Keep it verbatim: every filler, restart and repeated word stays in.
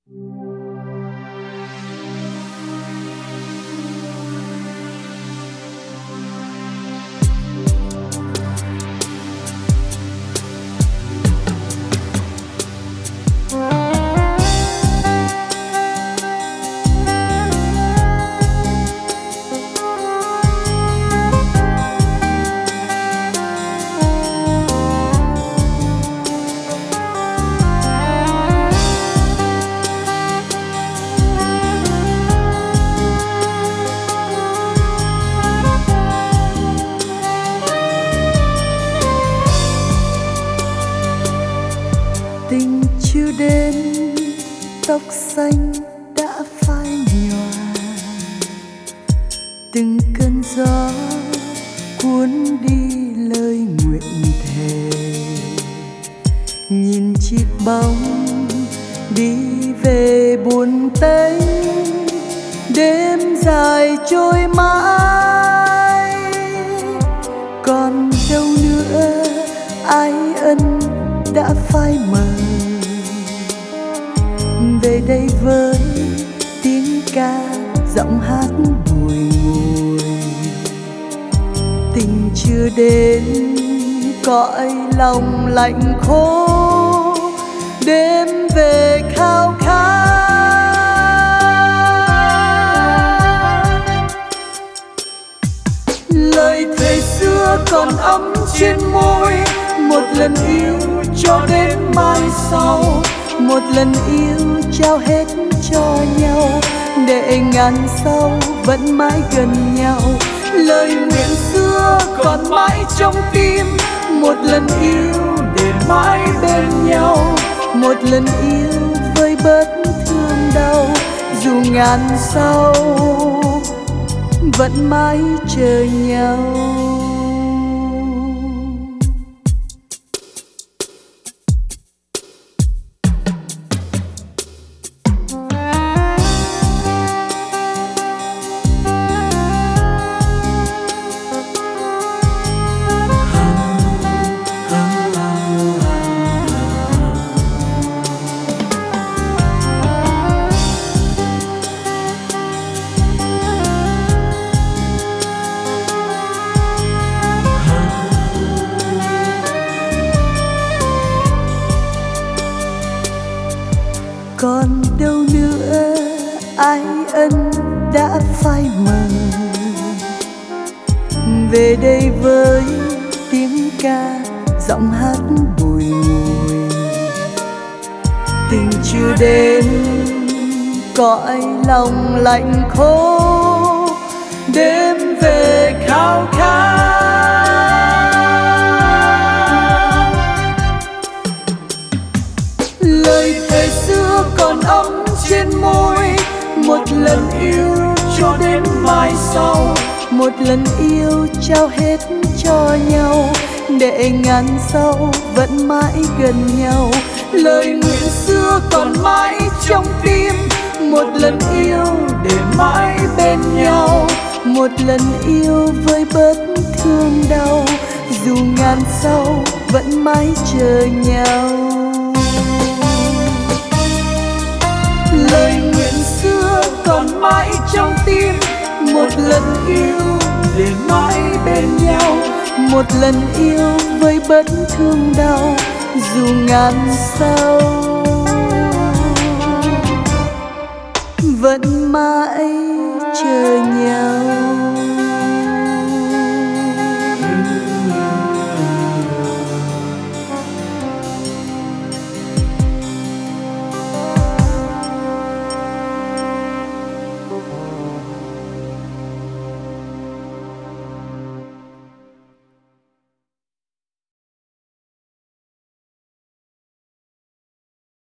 Tình chưa đến, tóc xanh đã phai nhòa, từng cơn gió cuốn đi lời nguyện thề. Nhìn chiếc bóng đi về buồn tênh, đêm dài trôi mãi. Còn đâu nữa ái ân đã phai mờ, về đây với tiếng ca giọng hát bùi ngùi. Tình chưa đến, cõi lòng lạnh khô, đêm về khao khát. Lời thề xưa còn ấm trên môi, một lần yêu cho đến mai sau, một lần yêu trao hết cho nhau, để ngàn sau vẫn mãi gần nhau. Lời nguyện xưa còn mãi trong tim, một lần yêu để mãi bên nhau, một lần yêu vơi bớt thương đau. Dù ngàn sau vẫn mãi chờ nhau. Còn đâu nữa ái ân đã phai mờ, về đây với tiếng ca giọng hát bùi ngùi. Tình chưa đến, cõi lòng lạnh khô, đêm về khao khát. Lời thề xưa còn ấm trên môi, một lần yêu cho đến mai sau, một lần yêu trao hết cho nhau, để ngàn sau vẫn mãi gần nhau. Lời nguyện xưa còn mãi trong tim, một lần yêu để mãi bên nhau, một lần yêu vơi bớt thương đau. Dù ngàn sau vẫn mãi chờ nhau. Lời nguyện xưa còn mãi trong tim, một lần yêu để mãi bên nhau, một lần yêu vơi bớt thương đau. Dù ngàn sau vẫn mãi chờ nhau.